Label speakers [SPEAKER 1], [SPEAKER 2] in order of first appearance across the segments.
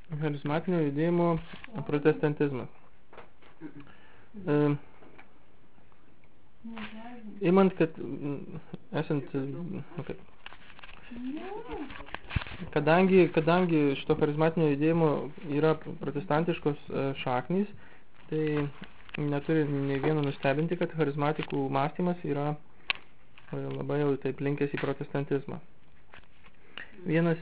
[SPEAKER 1] charizmatinio judėjimo protestantizmas. Imant, kad esant, kadangi šito charizmatinio judėjimo yra protestantiškos šaknys, tai neturi nei vieno nustebinti, kad charizmatikų mąstymas yra labai jau taip linkęs į protestantizmą. Vienas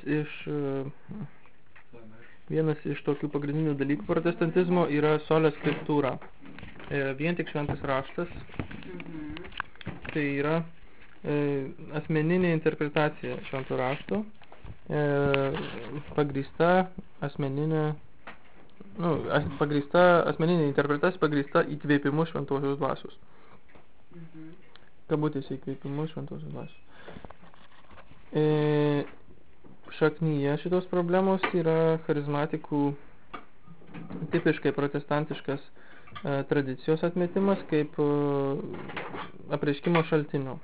[SPEAKER 1] iš tokių pagrindinių dalykų protestantizmo yra sola scriptura. Vien tik šventas raštas. Tai yra asmeninė interpretacija švento rašto, pagrįsta asmeninė interpretacija, pagrįsta įkvėpimu šventosios dvasios. Kabutėse įkvėpimu šventosios dvasios. Šaknyje šitos problemos yra charizmatikų tipiškai protestantiškas tradicijos atmetimas kaip apreiškimo šaltinio.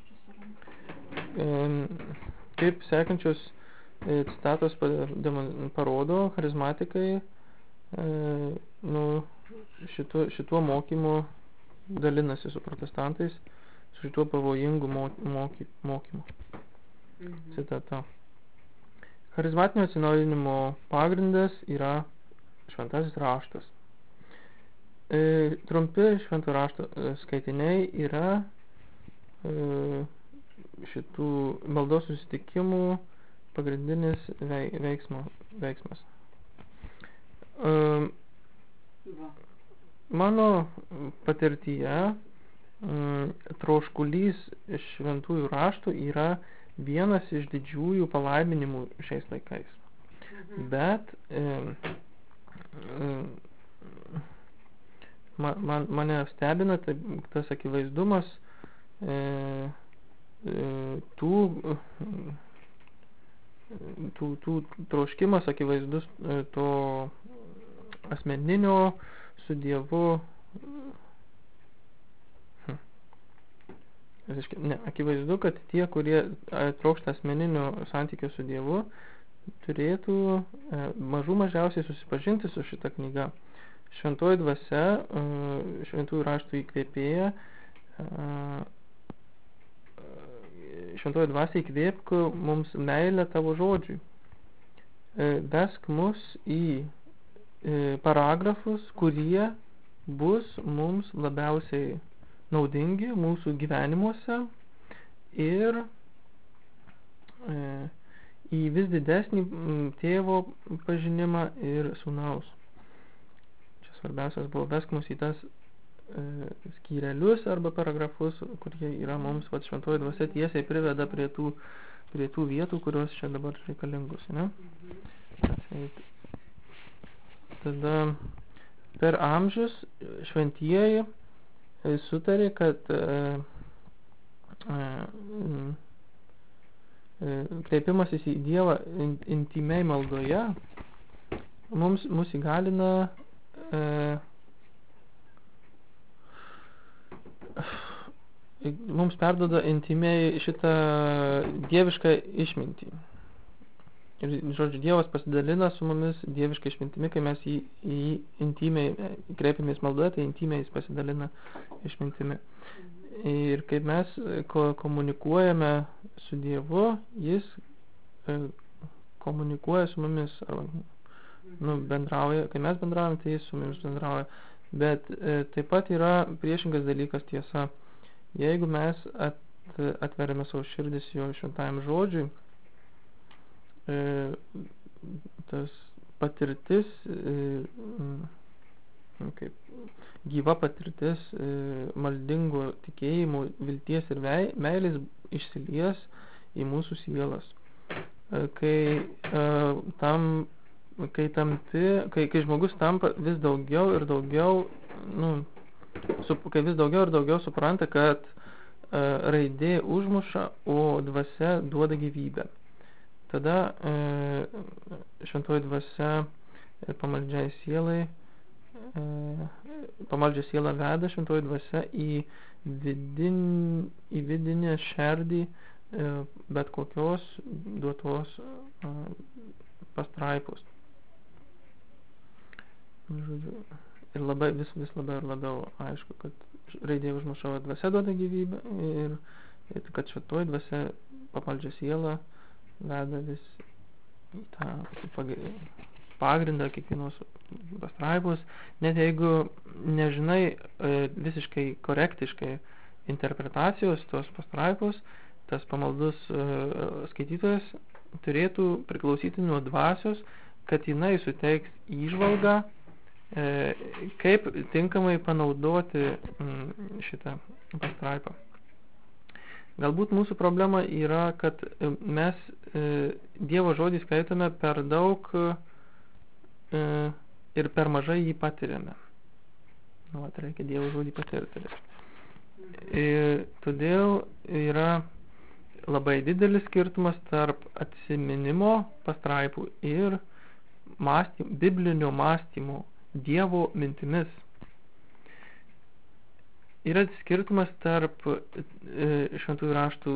[SPEAKER 1] Kaip sekančios citatos parodo, charizmatikai šituo mokymu dalinasi su protestantais, su šituo pavojingu mokymu. Citata. Charizmatinio atsinaujinimo pagrindas yra šventasis raštas. Trumpi švento rašto skaitiniai yra šitų maldos susitikimų pagrindinis veiksmas. Mano patirtyje troškulys šventųjų raštų yra vienas iš didžiųjų palaiminimų šiais laikais. Bet mane stebina tas akivaizdumas tų troškimas akivaizdus to asmeninio su Dievu akivaizdu, kad tie, kurie trokšta asmeninio santykio su Dievu, turėtų mažiausiai susipažinti su šita knyga. Šventoji dvasia, šventųjų raštų įkvėpėja, šventoji dvasia įkvėpk mums meilę tavo žodžiui. Vesk mus į paragrafus, kurie bus mums labiausiai naudingi mūsų gyvenimuose ir į vis didesnį tėvo pažinimą ir sūnaus. Čia svarbiausias buvo vesk mus į tas skyrelius arba paragrafus, kurie yra mums šventoji dvasia tiesiai priveda prie tų vietų, kurios čia dabar reikalingus. Ne? Tada per amžius šventieji sutarė, kad kreipimasis į Dievą intimiai maldoje mus įgalina mums perduoda intimiai šitą dievišką išmintį. Ir, žodžiu, Dievas pasidalina su mumis dievišką išmintimi, kai mes į intimiai kreipiamės maldoje, tai intimiai jis pasidalina išmintimi. Ir kaip mes komunikuojame su Dievu, jis komunikuoja su mumis, arba bendrauja, kai mes bendraujame, tai jis su mumis bendrauja. Bet taip pat yra priešingas dalykas tiesa. Jeigu mes atveriame savo širdis jo šventajam žodžiui, tas patirtis, kaip gyva patirtis maldingo tikėjimo, vilties ir meilės išsilies į mūsų sielas. Kai žmogus tampa vis daugiau ir daugiau, kai vis daugiau ir daugiau supranta, kad raidė užmuša, o dvasia duoda gyvybę. Tada šventoji dvasia pamaldžiai sielai, pamaldžią sielą veda šventoji dvasia į vidinę šerdį bet kokios duotos pastraipos. žodžiu, ir labai, vis labiau ir labiau aišku, kad raidė užmušavo dvasia duoda gyvybę ir kad šventoji dvasia papaldžia sielą veda vis į tą pagrindą kiekvienos pastraipos, net jeigu nežinai visiškai korektiškai interpretacijos tos pastraipos, tas pamaldus skaitytojas turėtų priklausyti nuo dvasios, kad jinai suteiks įžvalgą, kaip tinkamai panaudoti šitą pastraipą. Galbūt mūsų problema yra, kad mes Dievo žodį skaitome per daug ir per mažai jį patiriame. Reikia Dievo žodį patirti. Todėl yra labai didelis skirtumas tarp atsiminimo pastraipų ir biblinio mąstymo Dievo mintimis. Yra skirtumas tarp šventųjų raštų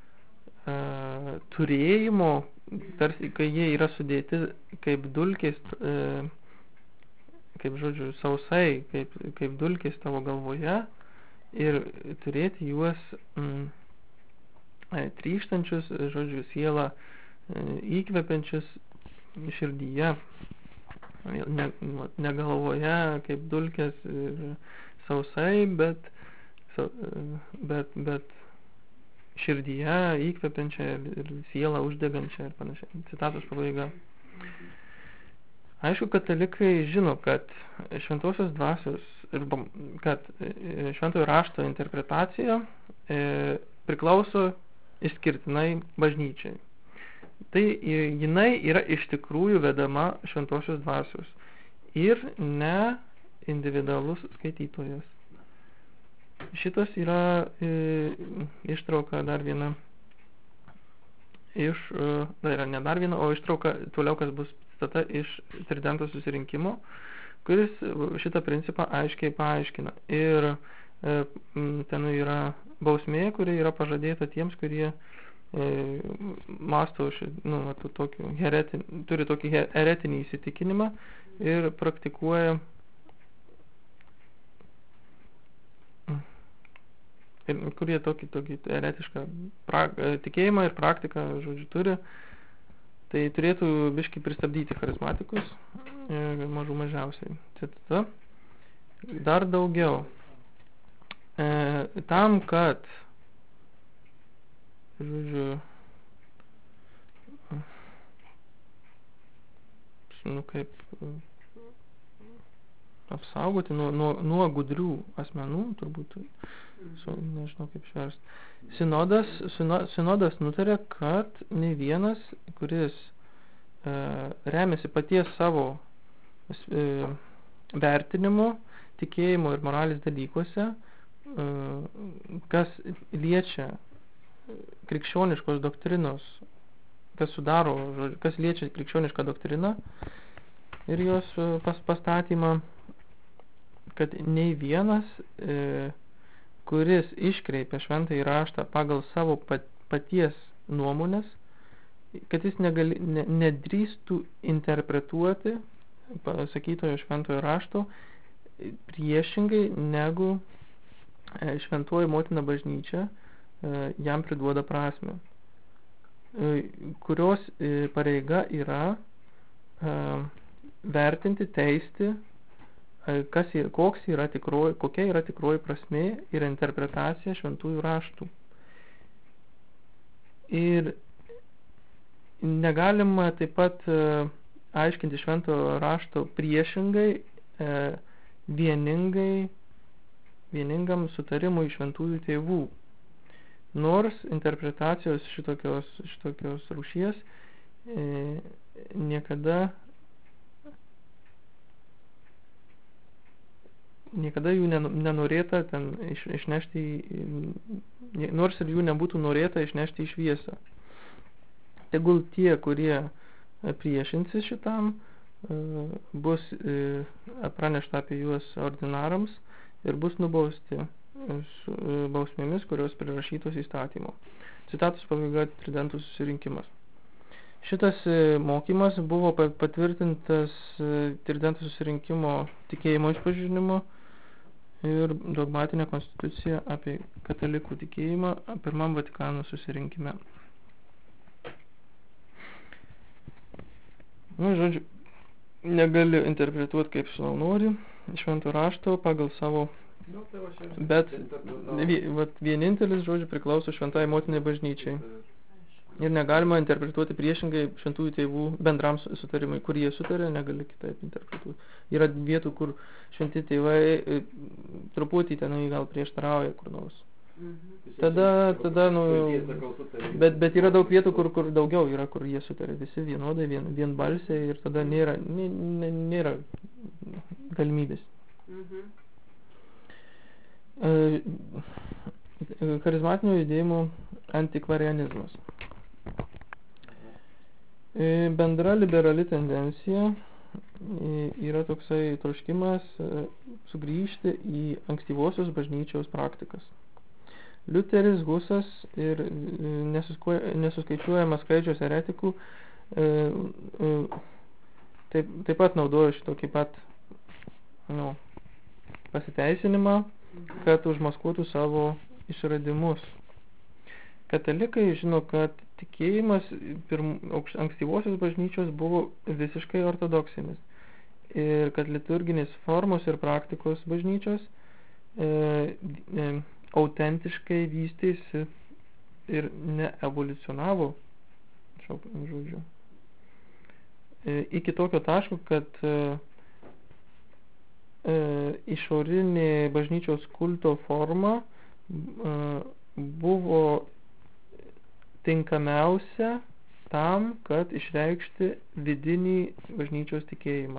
[SPEAKER 1] turėjimo, tarsi, kai jie yra sudėti kaip dulkės, kaip, žodžiu, sausai, kaip dulkės tavo galvoje, ir turėti juos trykštančius, žodžiu, sielą įkvepiančius širdyje, ne galvoje kaip dulkės ir sausai, bet širdyje įkvepiančią ir sielą uždegančią ir panašiai. Citatos pabaiga. Aišku, katalikai žino, kad šventosios dvasios ir kad šventojo rašto interpretacija priklauso išskirtinai bažnyčiai. Tai jinai yra iš tikrųjų vedama šventosios dvasios ir ne individualus skaitytojas. Šitas yra ištrauka dar viena iš, yra ne dar viena, o ištrauka toliau, kas bus citata iš Tridento susirinkimo, kuris šitą principą aiškiai paaiškina. Ir ten yra bausmė, kuri yra pažadėta tiems, kurie masto, turi tokį heretinį įsitikinimą ir praktikuoja ir kurie tokį eretišką tikėjimą ir praktiką, žodžiu, turi, tai turėtų biškį pristabdyti charizmatikus, mažų mažiausiai. Citata. Dar daugiau. Tam, kad, žodžiu, kaip apsaugoti nuo gudrių asmenų, turbūt, nežinau kaip išverst. Sinodas nutarė, kad ne vienas, kuris remiasi paties savo vertinimu, tikėjimo ir moralės dalykuose, kas liečia krikščioniškos doktrinos, kas liečia krikščionišką doktriną ir jos pastatymą, kad nei vienas, kuris iškreipia šventąjį raštą pagal savo paties nuomonės, kad jis nedrįstų interpretuoti pasakytojo šventojo rašto priešingai negu šventoji motina bažnyčia jam priduoda prasmę, kurios pareiga yra vertinti, teisti, kokia yra tikroji prasmė ir interpretacija šventųjų raštų. Ir negalima taip pat aiškinti šventojo rašto priešingai vieningam sutarimui šventųjų tėvų. Nors interpretacijos šitokios rūšies niekada jų nenorėta ten išnešti, nors ir jų nebūtų norėta išnešti į šviesą. Tegul tie, kurie priešinsis šitam, bus pranešta apie juos ordinarams ir bus nubausti bausmėmis, kurios prirašytos įstatymo. Citatos pabaiga, Tridentų susirinkimas. Šitas mokymas buvo patvirtintas Tridento susirinkimo tikėjimo išpažinimo ir dogmatinė konstitucija apie katalikų tikėjimą pirmam Vatikano susirinkime. Nu, žodžiu, negali interpretuoti kaip sau nori švento rašto pagal savo, bet vienintelis, žodžiu, priklauso šventai motinai bažnyčiai. Ir negalima interpretuoti priešingai šventųjų tėvų bendram sutarimui, kur jie sutarė, negali kitaip interpretuoti. Yra vietų, kur šventi tėvai truputį tenai gal prieštarauja kur nors. Tada nu, bet yra daug vietų, kur daugiau yra, kur jie sutarė visi vienodai, vienbalsiai ir tada nėra galimybės. Charizmatinio judėjimo antikvarianizmas. Bendra liberali tendencija yra toksai troškimas sugrįžti į ankstyvosios bažnyčios praktikas. Liuteris, Husas ir nesuskaičiuojamas skaičius eretikų taip pat naudojo šitokį pat pasiteisinimą, kad užmaskuotų savo išradimus. Katalikai žino, kad tikėjimas ankstyvosios bažnyčios buvo visiškai ortodoksinis ir kad liturginės formos ir praktikos bažnyčios autentiškai vystėsi ir neevoliucionavo, žodžiu, iki tokio taško, kad išorinė bažnyčios kulto forma buvo tinkamiausia tam, kad išreikšti vidinį bažnyčios tikėjimą.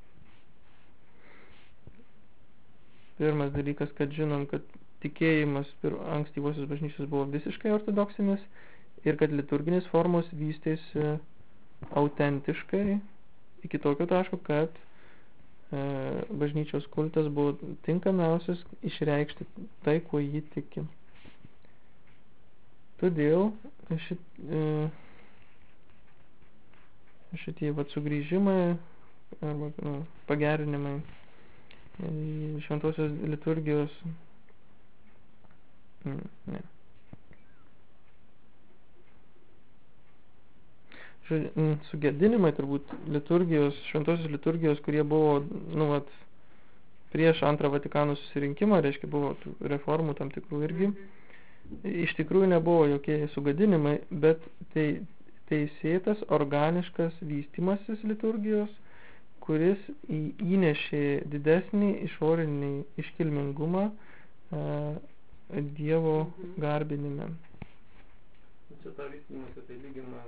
[SPEAKER 1] Pirmas dalykas, kad žinom, kad tikėjimas ankstyvosios bažnyčios buvo visiškai ortodoksinis ir kad liturginės formos vystėsi autentiškai iki tokio taško, kad bažnyčios kultas buvo tinkamiausias išreikšti tai, kuo jį tiki. Todėl šitie sugrįžimai arba pagerinimai šventosios liturgijos sugėdinimai turbūt liturgijos, šventosios liturgijos, kurie buvo prieš antrą Vatikano susirinkimą, reiškia buvo tų reformų tam tikrų irgi. Iš tikrųjų nebuvo jokie sugadinimai, bet tai teisėtas, organiškas vystimasis liturgijos, kuris įnešė didesnį išorinį iškilmingumą Dievo garbinime.
[SPEAKER 2] Čia tą vystymąsi tai lygina,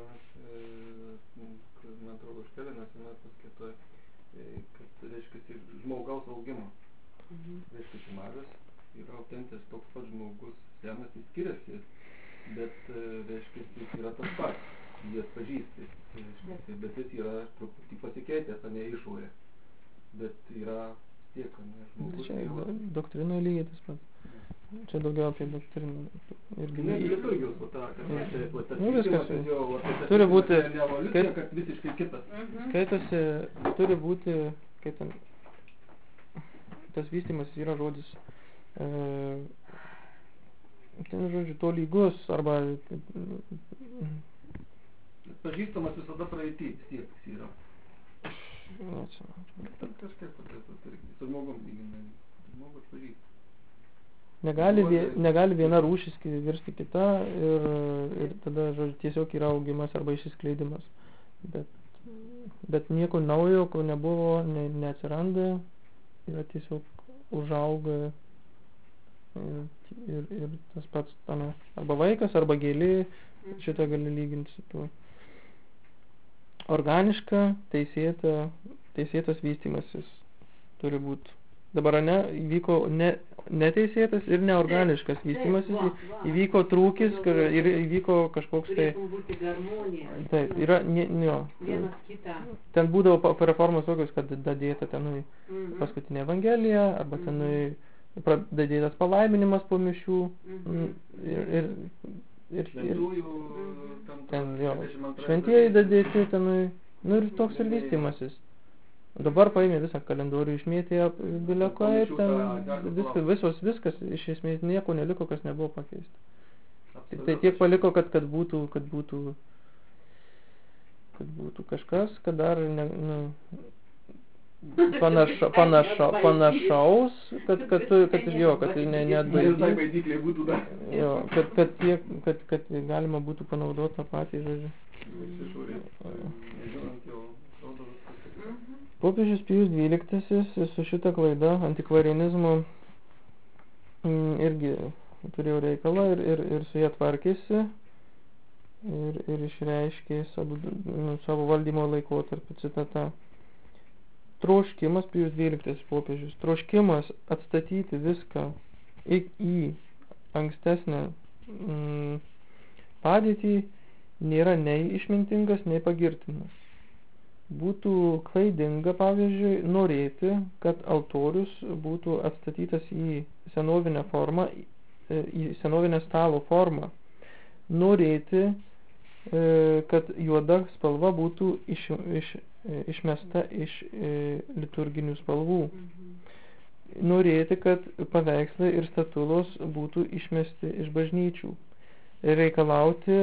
[SPEAKER 2] man atrodo, Škelinas paskaitoje, kad reiškia žmogaus augimo. Reiškia mažas yra autentis toks pats žmogus, senas jis skiriasi, bet reiškia jis yra tas pats, jį atpažįsti, bet jis yra truputį pasikeitęs, o ne išorė, bet yra tiek, ne žmogus.
[SPEAKER 1] Čia doktrinoje lygiai tas pats. Čia daugiau apie doktriną.
[SPEAKER 2] Ne, liturgijos
[SPEAKER 1] viskas. Turi būti,
[SPEAKER 2] kad visiškai kitas.
[SPEAKER 1] Skaitosi, turi būti, kaip ten, tas vystymas yra žodis, ten žodžiu, to lygus, arba
[SPEAKER 2] pažįstamas visada praeity siekis yra. Kažkiek su žmogum lyginai, žmogus pažįsta.
[SPEAKER 1] Negali viena rūšis virsti kita ir tada, žodžiu, tiesiog yra augimas arba išsiskleidimas. Bet nieko naujo, ko nebuvo, neatsiranda, yra tiesiog užauga ir tas pats tame. Arba vaikas, arba gėlė, šitą gali lyginti su tuo. Organiška, teisėtas vystymasis turi būti. Dabar įvyko neteisėtas ir neorganiškas vystymasis, įvyko trūkis ir įvyko kažkoks tai...
[SPEAKER 3] Turėtum būti garmonija.
[SPEAKER 1] Taip, yra,
[SPEAKER 3] Vienas kitą.
[SPEAKER 1] Ten būdavo reformos tokios, kad dadėta tenui paskutinė evangelija, arba tenui dadėtas palaiminimas po mišių ir
[SPEAKER 2] šventųjų,
[SPEAKER 1] ten jo,
[SPEAKER 2] 22
[SPEAKER 1] šventieji dadėti tenai, nu ir toks ir vystymasis. Dabar paėmė visą kalendorių, išmėtė bileko ir ten viskas, iš esmės nieko neliko, kas nebuvo pakeista. Tai tiek paliko, kad būtų kažkas, kad dar panašaus, kad
[SPEAKER 2] neatbaidyklė būtų dar.
[SPEAKER 1] Jo, kad galima būtų panaudoti tą patį, žodžiu. Popiežius Pijus XII su šita klaida antikvarianizmo irgi turėjo reikalą ir su ją tvarkėsi ir išreiškė savo valdymo laikotarpį, citata. Troškimas, Pijus XII popiežius, troškimas atstatyti viską į ankstesnę padėtį nėra nei išmintingas, nei pagirtinas. Būtų klaidinga, pavyzdžiui, norėti, kad altorius būtų atstatytas į senovinę formą, į senovinę stalo formą. Norėti, kad juoda spalva būtų išmesta iš liturginių spalvų. Norėti, kad paveikslai ir statulos būtų išmesti iš bažnyčių. Reikalauti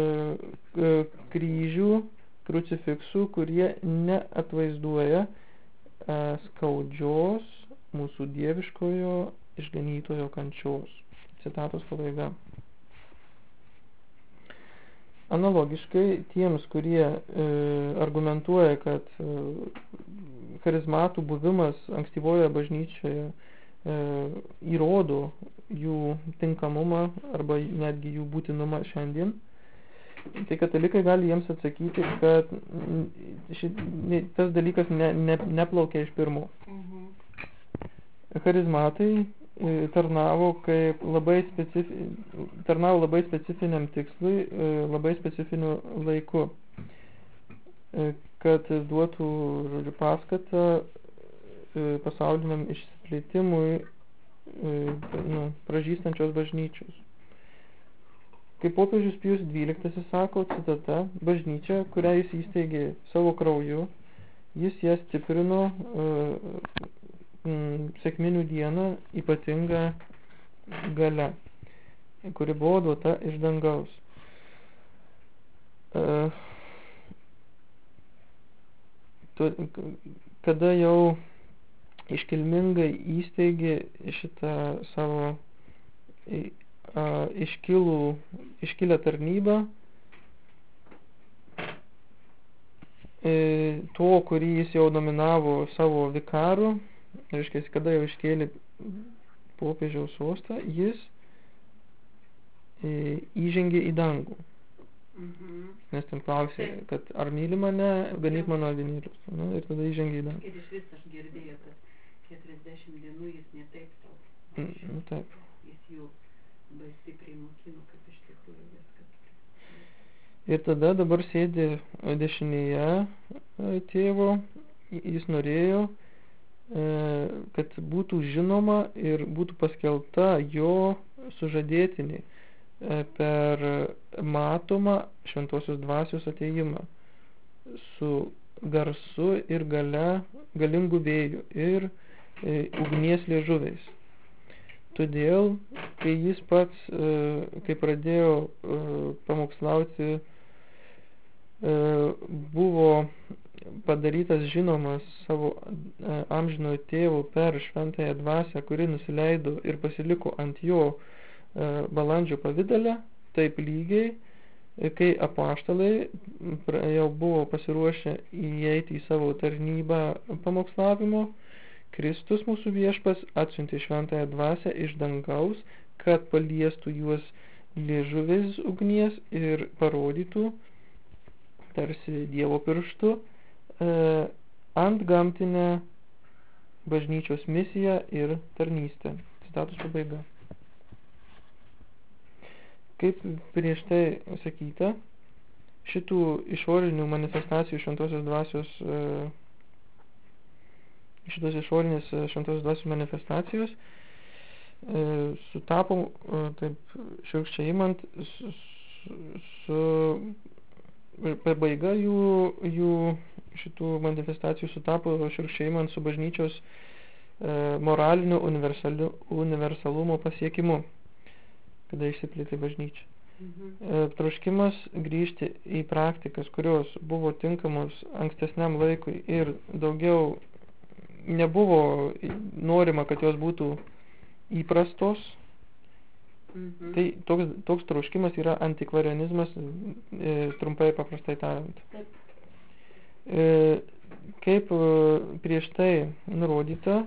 [SPEAKER 1] kryžių, krucifiksų, kurie neatvaizduoja skaudžios mūsų dieviškojo išganytojo kančios. Citatos pabaiga. Analogiškai tiems, kurie argumentuoja, kad charizmatų buvimas ankstyvoje bažnyčioje įrodo jų tinkamumą arba netgi jų būtinumą šiandien, tai katalikai gali jiems atsakyti, kad tas dalykas neplaukia iš pirmo. Charizmatai tarnavo labai specifiniam tikslui, labai specifiniu laiku, kad duotų, žodžiu, paskatą pasauliniam išsiplėtimui pražystančios bažnyčios. Kaip popiežius Pijus XII sako, citata, bažnyčia, kurią jis įsteigė savo krauju, jis ją stiprino sekminių dieną ypatinga galia, kuri buvo duota iš dangaus. Kada jau iškilmingai įsteigė šitą savo iškilę tarnybą, to, kurį jis jau nominavo savo vikaru, reiškia, kada jau iškėlė popiežiaus sostą, jis įžengė į dangų. Nes ten klausė, kad ar myli mane, ganyk mano avinėlius. Ir tada įžengė į dangų.
[SPEAKER 3] Ir iš vis aš girdėjau, kad 40 dienų jis ne taip sau.
[SPEAKER 1] Taip.
[SPEAKER 3] Jis jau labai stipriai mokino, kaip iš tikrųjų viskas.
[SPEAKER 1] Ir tada dabar sėdi dešinėje tėvo, jis norėjo, kad būtų žinoma ir būtų paskelbta jo sužadėtinė per matomą šventosios dvasios atėjimą su garsu ir galingu vėju ir ugnies liežuviais. Todėl, kai jis pats, kai pradėjo pamokslauti, buvo padarytas žinomas savo amžinojo tėvo per šventąją dvasią, kuri nusileido ir pasiliko ant jo balandžio pavidale, taip lygiai, kai apaštalai jau buvo pasiruošę įeiti į savo tarnybą pamokslavimo, Kristus mūsų viešpas atsiuntė šventąją dvasią iš dangaus, kad paliestų juos liežuviais ugnies ir parodytų, tarsi Dievo pirštu, antgamtinę bažnyčios misiją ir tarnystę. Citatos pabaiga. Kaip prieš tai sakyta, šitų išorinių manifestacijų šventosios dvasios, šitos išorinės šventosios dvasios manifestacijos sutapo, taip šiurkščiai imant, pabaiga jų šitų manifestacijų sutapo šiurkščiai man su bažnyčios moraliniu universalumo pasiekimu, kada išsiplėtė bažnyčia. Troškimas grįžti į praktikas, kurios buvo tinkamos ankstesniam laikui ir daugiau nebuvo norima, kad jos būtų įprastos. Tai toks troškimas yra antikvarianizmas, trumpai paprastai tariant. Kaip prieš tai nurodyta,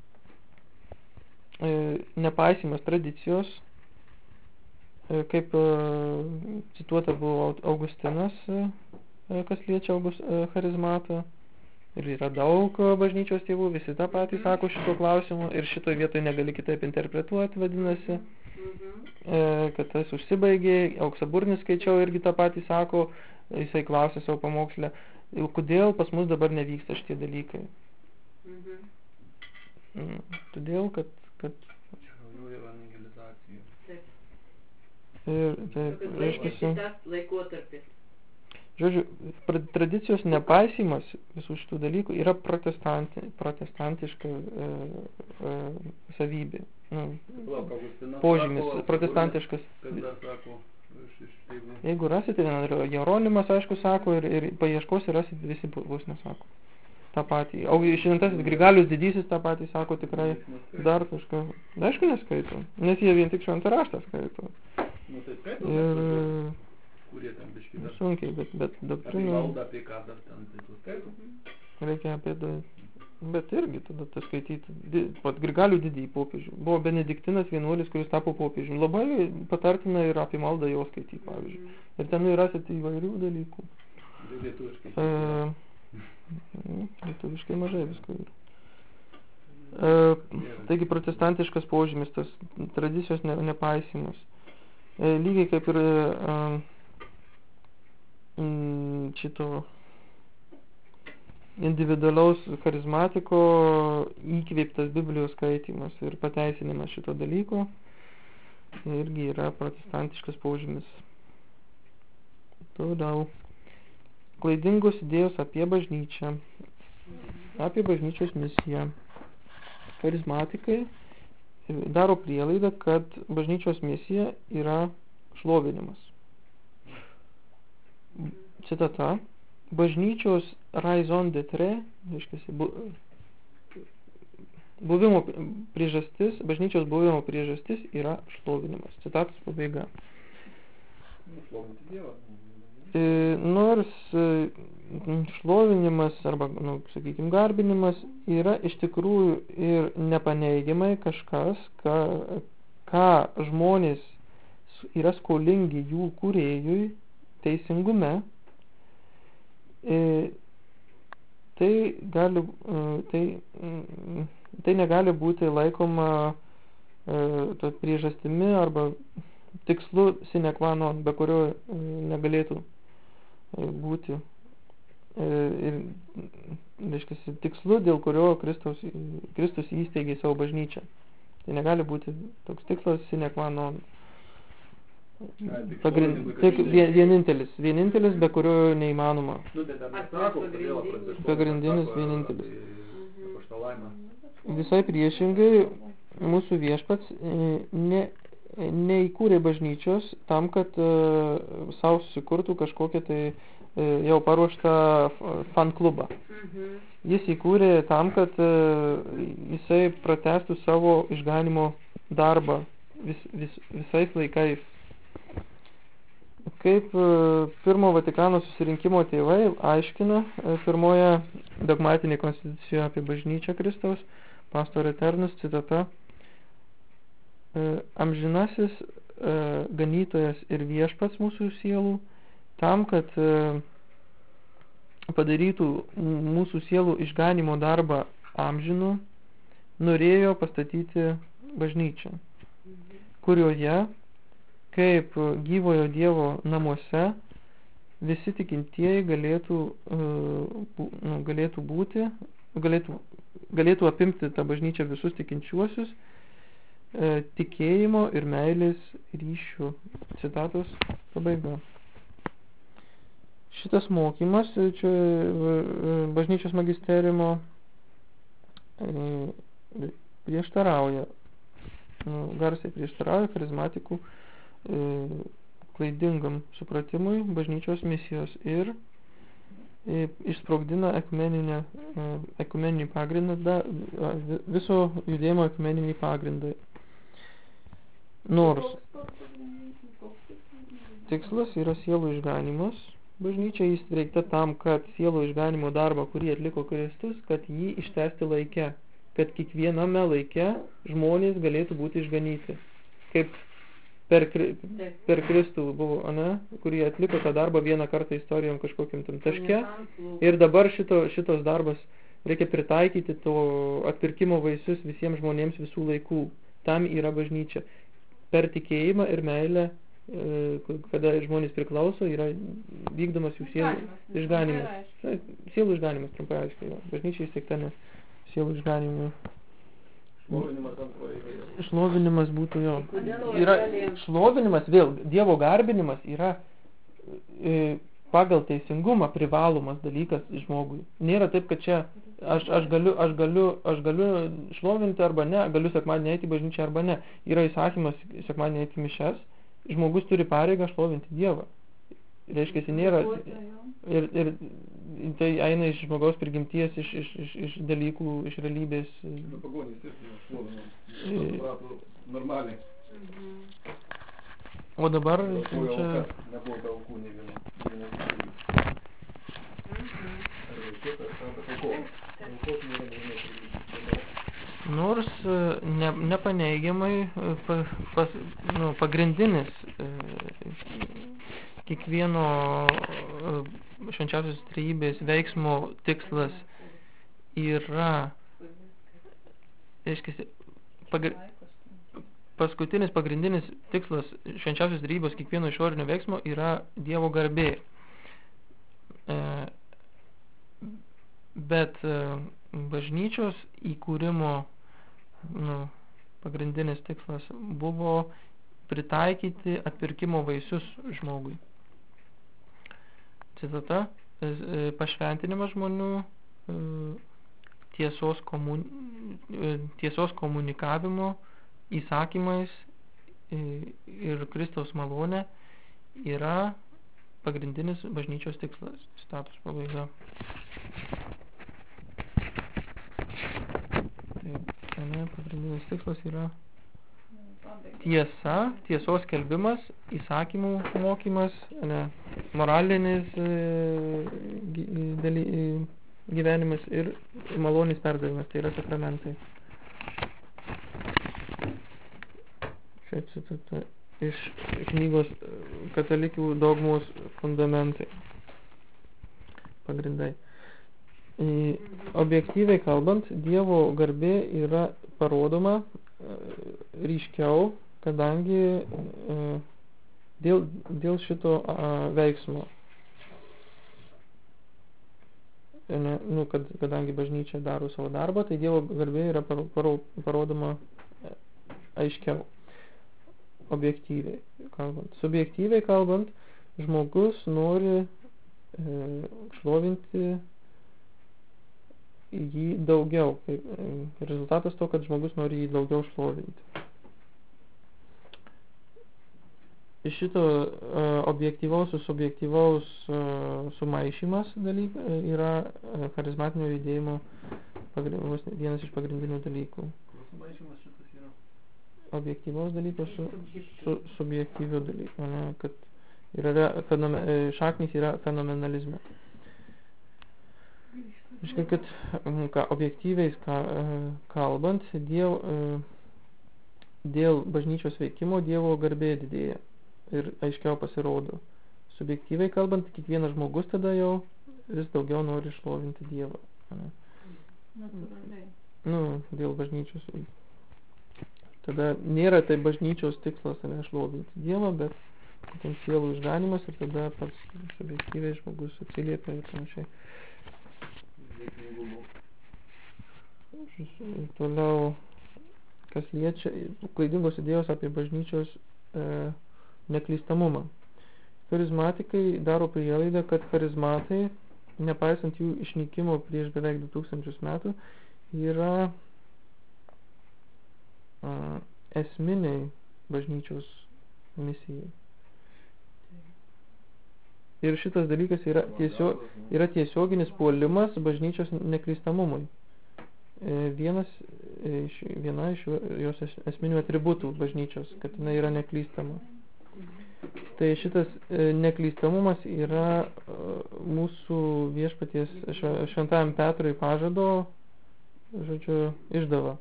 [SPEAKER 1] nepaisymas tradicijos, kaip cituota buvo Augustinas, kas liečia charizmatą, ir yra daug bažnyčios tėvų, visi tą patį sako šito klausimu, ir šitoj vietoj negali kitaip interpretuoti, vadinasi, kad tas užsibaigė. Auksaburnis skaičiau irgi tą patį sako, jisai klausė savo pamokslę, kodėl pas mus dabar nevyksta šitie dalykai. Todėl, kad ir taip, žodžiu, tradicijos nepaisymas visų šitų dalykų yra protestantiška savybė. Požymis, protestantiškas. Jeigu rasite, Jeronimas, aišku, sako, ir paieškosi rasit, visi vos nesako. tą patį. O Šventasis Grigalius Didysis tą patį sako tikrai dar kažką. Aišku, neskaito, nes jie vien tik šventą raštą skaito.
[SPEAKER 2] Nu, tai skaito,
[SPEAKER 1] ir
[SPEAKER 2] kurie ten biškį dar.
[SPEAKER 1] sunkiai, bet doktrina...
[SPEAKER 2] Apie maldą, apie ką dar ten, tai tu skaito.
[SPEAKER 1] Reikia apie... Bet irgi tada tai skaityti. Pat Grigalių Didįjį popiežių. Buvo Benediktinas vienuolis, kuris tapo popiežiumi. Labai patartina ir apie maldą jo skaityti, pavyzdžiui. Ir ten rasite įvairių dalykų.
[SPEAKER 2] Lietuviškai.
[SPEAKER 1] Lietuviškai mažai visko yra. Taigi protestantiškas požymis, tas tradicijos nepaisymas. Lygiai kaip ir šito individualaus charizmatiko įkvėptas Biblijos skaitymas ir pateisinimas šito dalyko irgi yra protestantiškas požymis. Toliau. Klaidingos idėjos apie bažnyčią, apie bažnyčios misiją. Charizmatikai daro prielaidą, kad bažnyčios misija yra šlovinimas. Citata. Bažnyčios raison d'être, buvimo priežastis, bažnyčios buvimo priežastis yra šlovinimas. Citatos pabaiga. Nors šlovinimas arba, sakykime, garbinimas yra iš tikrųjų ir nepaneigiamai kažkas, ką žmonės yra skolingi jų kūrėjui teisingume, tai negali būti laikoma priežastimi arba tikslu sine qua non, be kurio negalėtų būti ir reiškia tikslu, dėl kurio Kristus įsteigė savo bažnyčią. Tai negali būti toks tikslas sine qua non. Vienintelis, be kurio neįmanoma. Pagrindinis, vienintelis. Visai priešingai, mūsų viešpats neįkūrė bažnyčios tam, kad savo susikurtų kažkokią tai jau paruoštą fan klubą. Jis įkūrė tam, kad jisai pratęstų savo išganimo darbą visais laikais. Kaip pirmo Vatikano susirinkimo tėvai aiškina pirmoje dogmatinėje konstitucijoje apie bažnyčią Kristaus, Pastor Eternus, citata, amžinasis ganytojas ir viešpats mūsų sielų, tam, kad padarytų mūsų sielų išganimo darbą amžinu, norėjo pastatyti bažnyčią, kurioje kaip gyvojo Dievo namuose visi tikintieji galėtų apimti tą bažnyčią visus tikinčiuosius tikėjimo ir meilės ryšių. Citatos pabaiga. Šitas mokymas, čia bažnyčios magisteriumo prieštarauja, garsiai prieštarauja charizmatikų klaidingam supratimui bažnyčios misijos ir išsprogdina ekumeninį pagrindą, viso judėjimo ekumeninį pagrindą. Nors tikslas yra sielų išganimas, bažnyčia įsteigta tam, kad sielų išganimo darbą, kurį atliko Kristus, kad jį ištęsti laike, kad kiekviename laike žmonės galėtų būti išganyti. Kaip per Kristų buvo, kurį atliko tą darbą vieną kartą istorijom kažkokiam tam taške. Ir dabar šitos darbas reikia pritaikyti to atpirkimo vaisius visiems žmonėms visų laikų. Tam yra bažnyčia. Per tikėjimą ir meilę, kada žmonės priklauso, yra vykdomas jų sielų išganimas. Sielų išganimas, trumpai aiškiai. Bažnyčia įsteigta ne sielų išganimui. Šlovinimas būtų jo. Yra šlovinimas, vėl, Dievo garbinimas yra pagal teisingumą privalomas dalykas žmogui. Nėra taip, kad čia aš galiu šlovinti arba ne, galiu sekmadienį eiti į bažnyčią arba ne. Yra įsakymas sekmadienį eiti į mišias, žmogus turi pareigą šlovinti Dievą. Reiškia, nėra ir tai eina iš žmogaus prigimties, iš dalykų, iš realybės.
[SPEAKER 2] Pagonys irgi šlovino, normaliai.
[SPEAKER 1] O dabar
[SPEAKER 2] čia nebuvo be aukų nei vienas.
[SPEAKER 1] Nors nepaneigiamai pagrindinis kiekvieno švenčiausios trejybės veiksmo tikslas yra, reiškia, paskutinis pagrindinis tikslas švenčiausios trejybės kiekvieno išorinio veiksmo yra Dievo garbė. Bet bažnyčios įkūrimo pagrindinis tikslas buvo pritaikyti atpirkimo vaisius žmogui. Citata, pašventinimas žmonių tiesos komunikavimo įsakymais ir Kristaus malonė yra pagrindinis bažnyčios tikslas. Citatos pabaiga. Pagrindinis tikslas yra tiesa, tiesos skelbimas, įsakymų mokymas, moralinis gyvenimas ir malonės perdavimas, tai yra sakramentai. Šiaip citata iš knygos Katalikių dogmos fundamentai, pagrindai. Objektyviai kalbant, Dievo garbė yra parodoma ryškiau, kadangi dėl šito veiksmo. Kadangi bažnyčia daro savo darbą, tai Dievo garbė yra parodoma aiškiau. Objektyviai kalbant. Subjektyviai kalbant, žmogus nori šlovinti jį daugiau. Rezultatas to, kad žmogus nori jį daugiau šlovinti. Iš šito objektyvaus su subjektyvaus sumaišymas yra charizmatinio judėjimo vienas iš pagrindinių dalykų.
[SPEAKER 2] Sumaišymas šitas yra?
[SPEAKER 1] Objektyvaus dalyko su subjektyviu dalyku, kad šaknys yra fenomenalizme. Iškai, kad objektyviai kalbant, dėl bažnyčios veikimo Dievo garbė didėja ir aiškiau pasirodo. Subjektyviai kalbant, kiekvienas žmogus tada jau vis daugiau nori šlovinti Dievą. Natūraliai. Dėl bažnyčios. Tada nėra tai bažnyčios tikslas šlovinti Dievą, bet sielų išganimas ir tada pats subjektyviai žmogus atsiliepia ir panašiai. Toliau kas liečia klaidingos idėjos apie bažnyčios neklystamumą. Charizmatikai daro prielaidą, kad charizmatai, nepaisant jų išnykimo prieš beveik 2000 metų, yra esminiai bažnyčios misijai. Ir šitas dalykas yra tiesioginis puolimas bažnyčios neklystamumui. Viena iš jos esminių atributų bažnyčios, kad jinai yra neklystama. Tai šitas neklystamumas yra mūsų viešpaties šventajam Petrui pažado, žodžiu, išdava.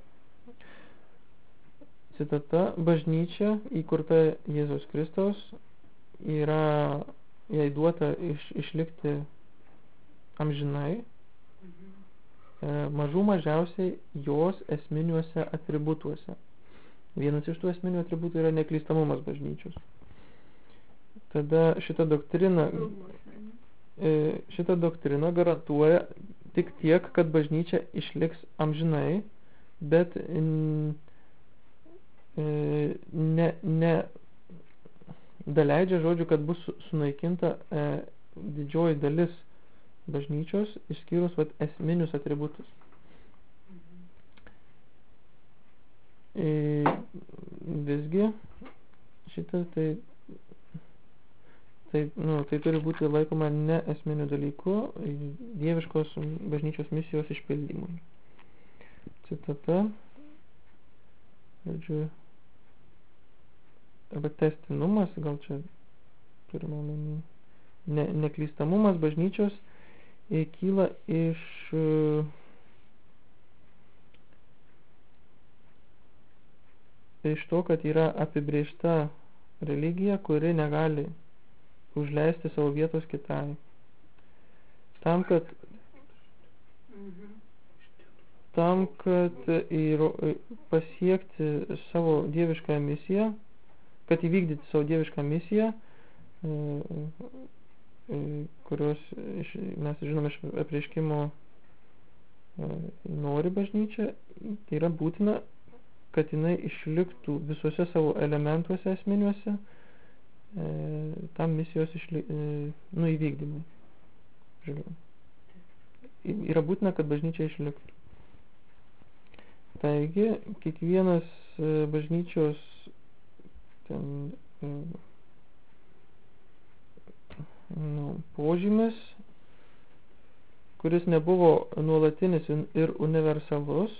[SPEAKER 1] Citata: bažnyčia įkurta Jėzaus Kristaus yra jai duota išlikti amžinai, mažų mažiausiai jos esminiuose atributuose. Vienas iš tų esminių atributų yra neklystamumas bažnyčios. Tada šita doktrina garantuoja tik tiek, kad bažnyčia išliks amžinai, bet daleidžia žodžiu, kad bus sunaikinta didžioji dalis bažnyčios, išskyrus esminius atributus. Visgi šitas tai turi būti laikoma ne esminiu dalyku dieviškos bažnyčios misijos išpildymui. Citata, žodžiu, arba tęstinumas, gal čia turime omeny, neklystamumas bažnyčios kyla iš to, kad yra apibrėžta religija, kuri negali užleisti savo vietos kitai. Tam, kad pasiekti savo dievišką misiją, kad įvykdyti savo dievišką misiją, kurios mes žinome iš apreiškimo nori bažnyčia, tai yra būtina, kad jinai išliktų visuose savo elementuose esminiuose tam misijos įvykdymui. Yra būtina, kad bažnyčia išliktų. Taigi, kiekvienas bažnyčios požymis, kuris nebuvo nuolatinis ir universalus,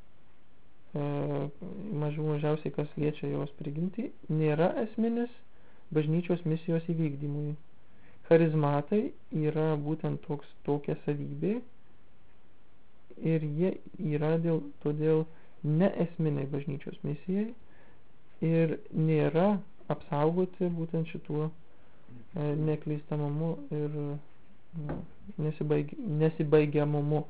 [SPEAKER 1] mažiausiai kas liečia jos prigimtį, nėra esminis bažnyčios misijos įvykdymui. Charizmatai yra būtent tokia savybė ir jie yra todėl neesminiai bažnyčios misijai ir nėra apsaugoti būtent šituo neklystamumu ir nesibaigiamumu.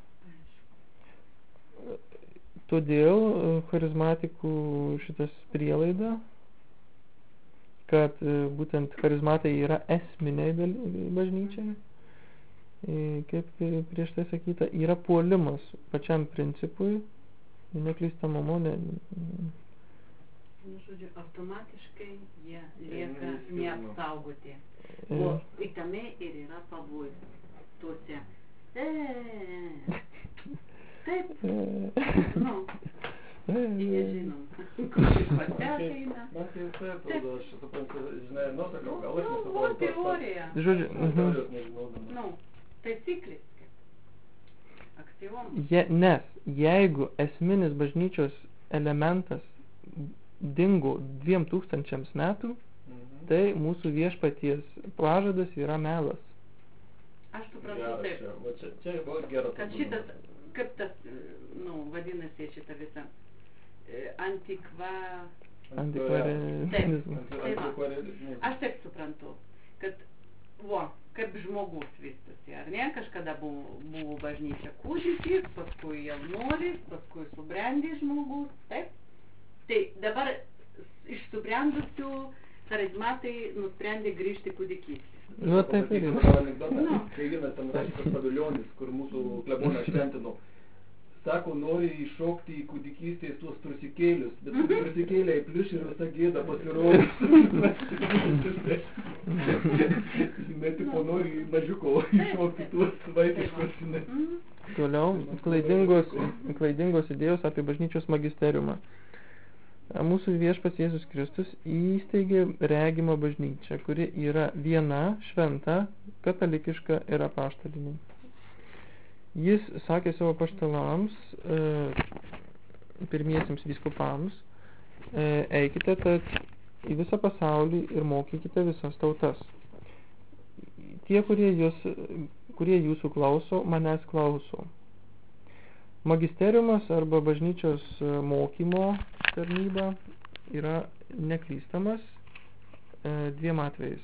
[SPEAKER 1] Todėl charizmatikų šitas prielaida, kad būtent charizmatai yra esminiai bažnyčiai, kaip prieš tai sakyta, yra puolimas pačiam principui, neklystamumu.
[SPEAKER 3] Žodžiu, automatiškai jie lieka neapsaugoti. O į tame ir yra pavojus. Tuose. Taip. Jie žinom. Pate ateina.
[SPEAKER 2] Man tai taip, aš suprantu, žinai, nusakau, gal aš nesuprantu.
[SPEAKER 3] O teorija.
[SPEAKER 2] Žodžiu,
[SPEAKER 3] taisyklės. Aktyvom.
[SPEAKER 1] Nes jeigu esminis bažnyčios elementas dingo 2000 metų, tai mūsų viešpaties pažadas yra melas.
[SPEAKER 3] Aš suprantu taip.
[SPEAKER 2] Čia buvo geras.
[SPEAKER 3] Kad šitas, kaip tas, vadinasi šitą visą
[SPEAKER 1] Antikvarianizmas.
[SPEAKER 3] Aš taip suprantu, kad kaip žmogus vystosi, ar ne? Kažkada buvo bažnyčia kūdikis, paskui jaunuolis, paskui subrendė žmogus, taip? Tai dabar iš subrendusių charizmatai nusprendė grįžti kūdikystę.
[SPEAKER 1] Taip ir
[SPEAKER 2] yra. Kai vienas ten rašytas paviljonis, kur mūsų kleboną šventino, sako, nori įšokti į kūdikystės tuos trusikėlius, bet trusikėliai pliuš ir visa gėda pasirodys. Žinai, tipo nori mažiuko įšokti tuos vaikiškos, žinai.
[SPEAKER 1] Toliau, klaidingos idėjos apie bažnyčios magisteriumą. Mūsų viešpats Jėzus Kristus įsteigė regimą bažnyčią, kuri yra viena, šventa, katalikiška ir apaštalinė. Jis sakė savo apaštalams, pirmiesiems vyskupams, eikite tad į visą pasaulį ir mokykite visas tautas. Tie, kurie jūsų klauso, manęs klauso. Magisteriumas arba bažnyčios mokymo tarnyba yra neklystamas dviem atvejais.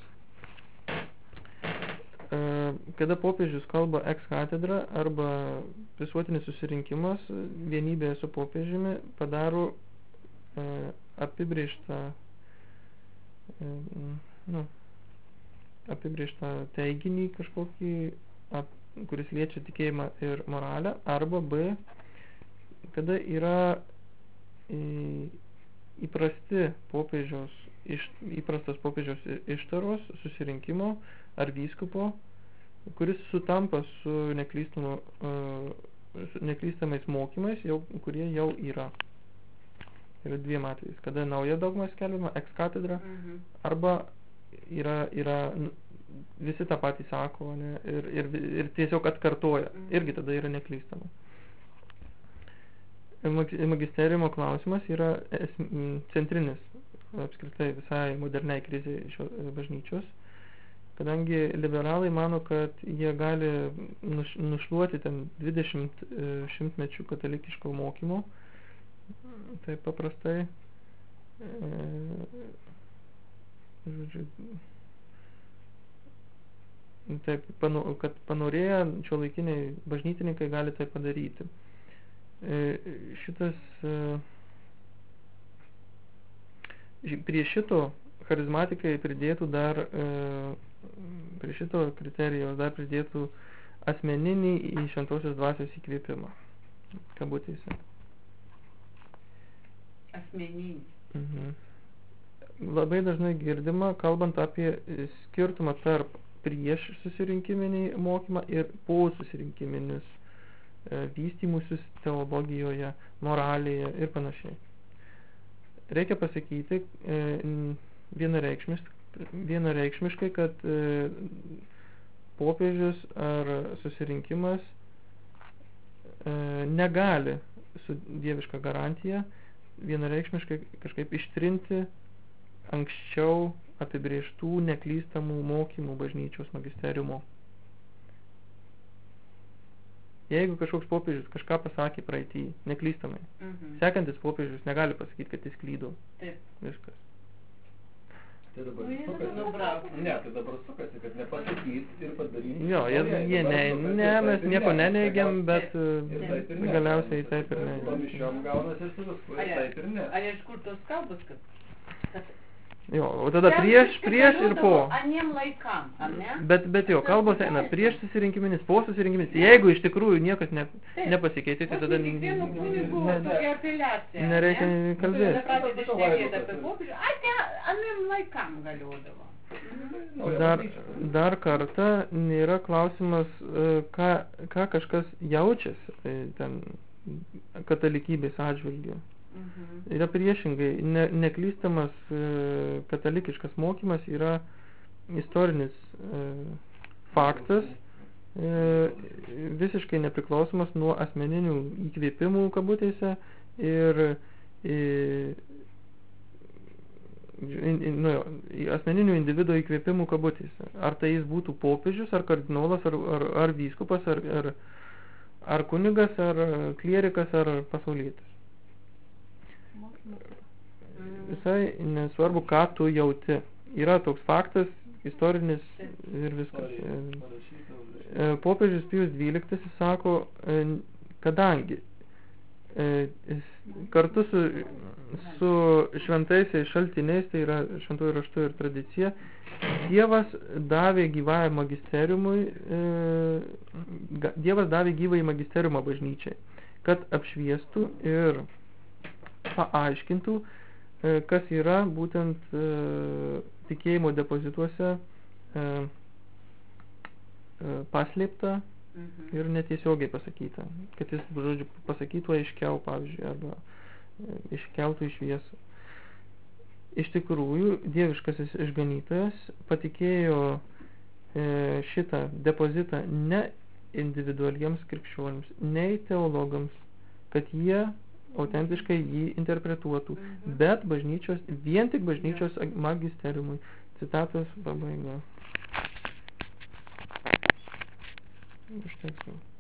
[SPEAKER 1] Kada popiežius kalba ex katedra arba visuotinis susirinkimas vienybėje su popiežiumi padaro apibrėžtą teiginį kažkokį, kuris liečia tikėjimą ir moralę, arba B, kada yra įprastas popiežiaus ištaros susirinkimo ar vyskupo, kuris sutampa su neklystamais mokymais, kurie jau yra. Yra dviem atvejais, kada nauja dogma skelbiama ex katedra, arba yra visi tą patį sako, ne, ir tiesiog atkartoja. Irgi tada yra neklystama. Magisteriumo klausimas yra centrinis apskritai visai moderniai krizei šios bažnyčios, kadangi liberalai mano, kad jie gali nušluoti ten 20 šimtmečių katalikiško mokymo, tai paprastai taip, kad panorėję šiuolaikiniai bažnytininkai gali tai padaryti. Prie šito charizmatikai pridėtų dar prie šito kriterijaus dar pridėtų asmeninį į šventosios dvasios įkvėpimą. Kabutėse.
[SPEAKER 3] Asmeninį.
[SPEAKER 1] Labai dažnai girdima, kalbant apie skirtumą tarp prieš susirinkiminį mokymą ir po susirinkiminius vystymusius teologijoje, moralėje ir panašiai. Reikia pasakyti vienareikšmiškai, kad popiežius ar susirinkimas negali su dieviška garantija vienareikšmiškai kažkaip ištrinti anksčiau apibrėžtų neklystamų mokymų bažnyčios magisteriumo. Jeigu kažkoks popiežius kažką pasakė praeitį neklystamai, sekantis popiežius negali pasakyti, kad jis klydo.
[SPEAKER 3] Taip.
[SPEAKER 1] Viskas.
[SPEAKER 2] Tai dabar sukasi, kad nepasakys ir padarys.
[SPEAKER 1] Jo, mes nieko neneigiam, bet galiausiai taip ir ne.
[SPEAKER 2] Pamišiom gaunasi su visku, taip ir ne.
[SPEAKER 3] Ar iš kur tos kalbos, kad
[SPEAKER 1] Jo, o tada prieš ir po.
[SPEAKER 3] Aniem laikam, ar ne?
[SPEAKER 1] Bet jo, kalbos eina prieš susirinkiminis, po susirinkiminis. Jeigu iš tikrųjų niekas nepasikeitė, tai tada nereikia kalbėti.
[SPEAKER 3] Aniem laikam galiodavo.
[SPEAKER 1] Dar kartą nėra klausimas, ką kažkas jaučiasi ten katalikybės atžvilgiu. Yra priešingai, neklystamas katalikiškas mokymas yra istorinis faktas, visiškai nepriklausomas nuo asmeninių įkvėpimų kabutėse ir asmeninių individo įkvėpimų kabutėse. Ar tai jis būtų popiežius, ar kardinolas, ar vyskupas, ar kunigas, ar klierikas, ar pasaulietis. Visai nesvarbu, ką tu jauti. Yra toks faktas, istorinis ir viskas. Popiežius Pijus XII sako, kadangi kartu su šventaisiais šaltiniais, tai yra šventųjų raštų ir tradicija, Dievas davė gyvąjį magisteriumą bažnyčiai, kad apšviestų ir paaiškintų, kas yra būtent tikėjimo depozituose paslėpta ir netiesiogiai pasakyta, kad jis, žodžiu, pasakytų aiškiau, pavyzdžiui, arba iškeltų į šviesą. Iš tikrųjų, dieviškasis išganytojas patikėjo šitą depozitą ne individualiems krikščionims, nei teologams, kad jie autentiškai jį interpretuotų, bet bažnyčios, vien tik bažnyčios magisteriumui. Citatos pabaiga. Užteks jau.